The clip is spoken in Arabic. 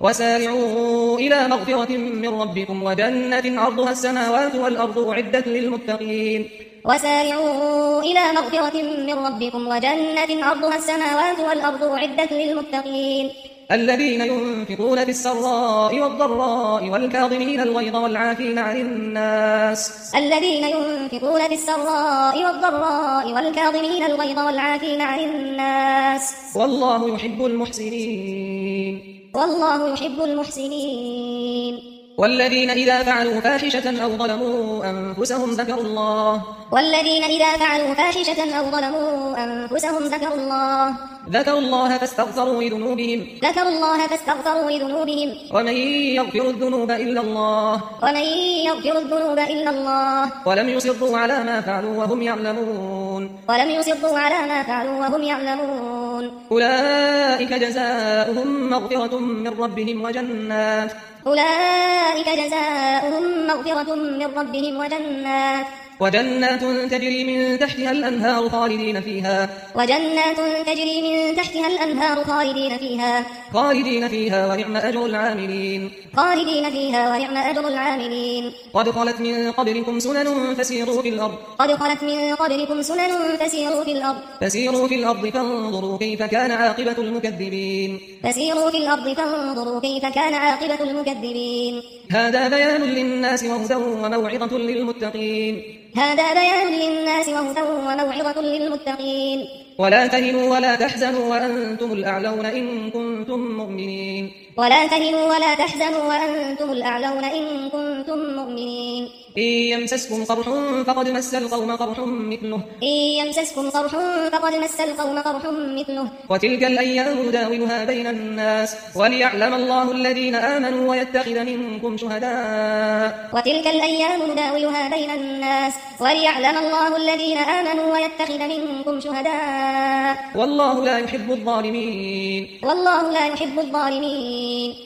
وسارعوا إلى مغفرة من ربكم وجنة عرضها السماوات والأرض أعدت للمتقين وسارعوا إلى مغفرة من ربكم وجنة عرضها السماوات والأرض أعدت للمتقين الذين ينفقون في السراء والضراء والكاظمين الغيظ والعافين عن الناس الذين ينفقون في السراء والضراء والكاظمين الغيظ والعافين عن الناس والله يحب المحسنين والله يحب المحسنين والذين إذا فعلوا فاحشة أو ظلموا أنفسهم ذكروا الله ذكروا الله فاستغفروا لذنوبهم ومن يغفر الذنوب إلا الله ولم يصروا على ما فعلوا وهم يعلمون أولئك جزاؤهم مغفرة من ربهم وجنات تجري من تحتها الأنهار خالدين فيها ونعم أجر العاملين قد خلت من قبلكم سنن فسيروا في الأرض فانظروا كيف كان عاقبة المكذبين هذا بيان للناس وهدى وموعظة للمتقين ولا تهنوا ولا تحزنوا وأنتم الأعلون إن كنتم مؤمنين إن يمسسكم قرح فقد مس القوم قرح مثله وتلك الأيام نداولها بين الناس وليعلم الله الذين آمنوا ويتخذ منكم شهداء والله لا يحب الظالمين